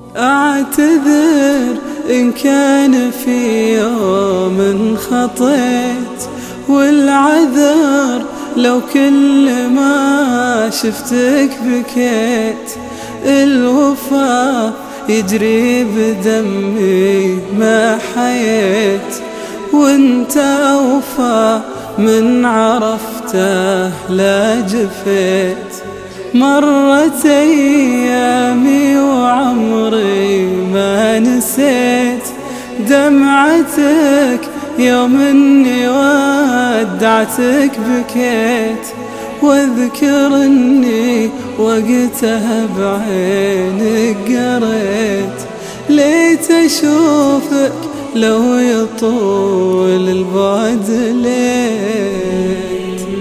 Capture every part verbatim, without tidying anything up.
أعتذر إن كان في يوم خطيت، والعذر لو كل ما شفتك بكيت. الوفا يجري بدمي ما حييت، وانت أوفى من عرفته لا جفيت. مرت أيامي وعمري ما نسيت دمعتك يوم اني ودعتك بكيت. واذكر اني وقتها بعينك قريت، ليت اشوفك لو يطول البعد ليت.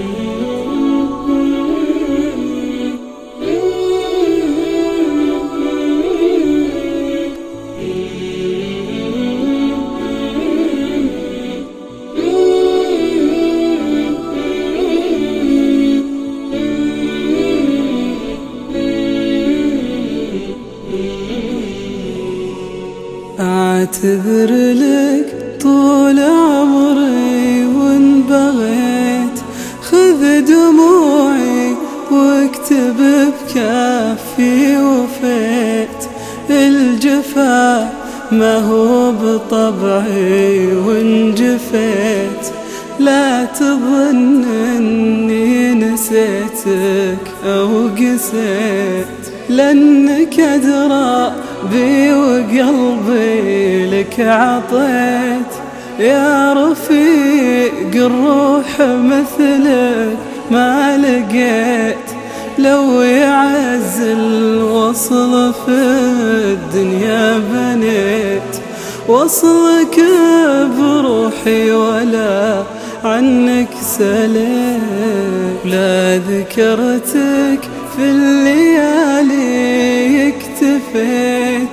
أعتذر لك طول عمري وإن بغيت، خذ دموعي واكتب بكافي وفيت. الجفا ما هو بطبعي وإن جفيت، لا تظن أني نسيتك أو قسيت، لأنك أدرى بي وقلبي لك عطيت. يا رفيق الروح مثلك ما لقيت، لو يعز الوصل في الدنيا بنيت. وصلك بروحي ولا عنك سليت، لا ذكرتك في الليالي اكتفيت.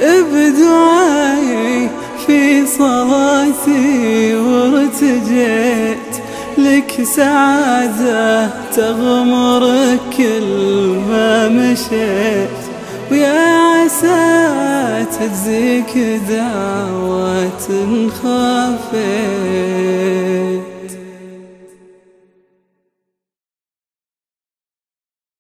بدعائي في صلاتي وارتجيت، لك سعادة تغمرك كل ما مشيت. ويا عسى تجزيك دعوات خافيت.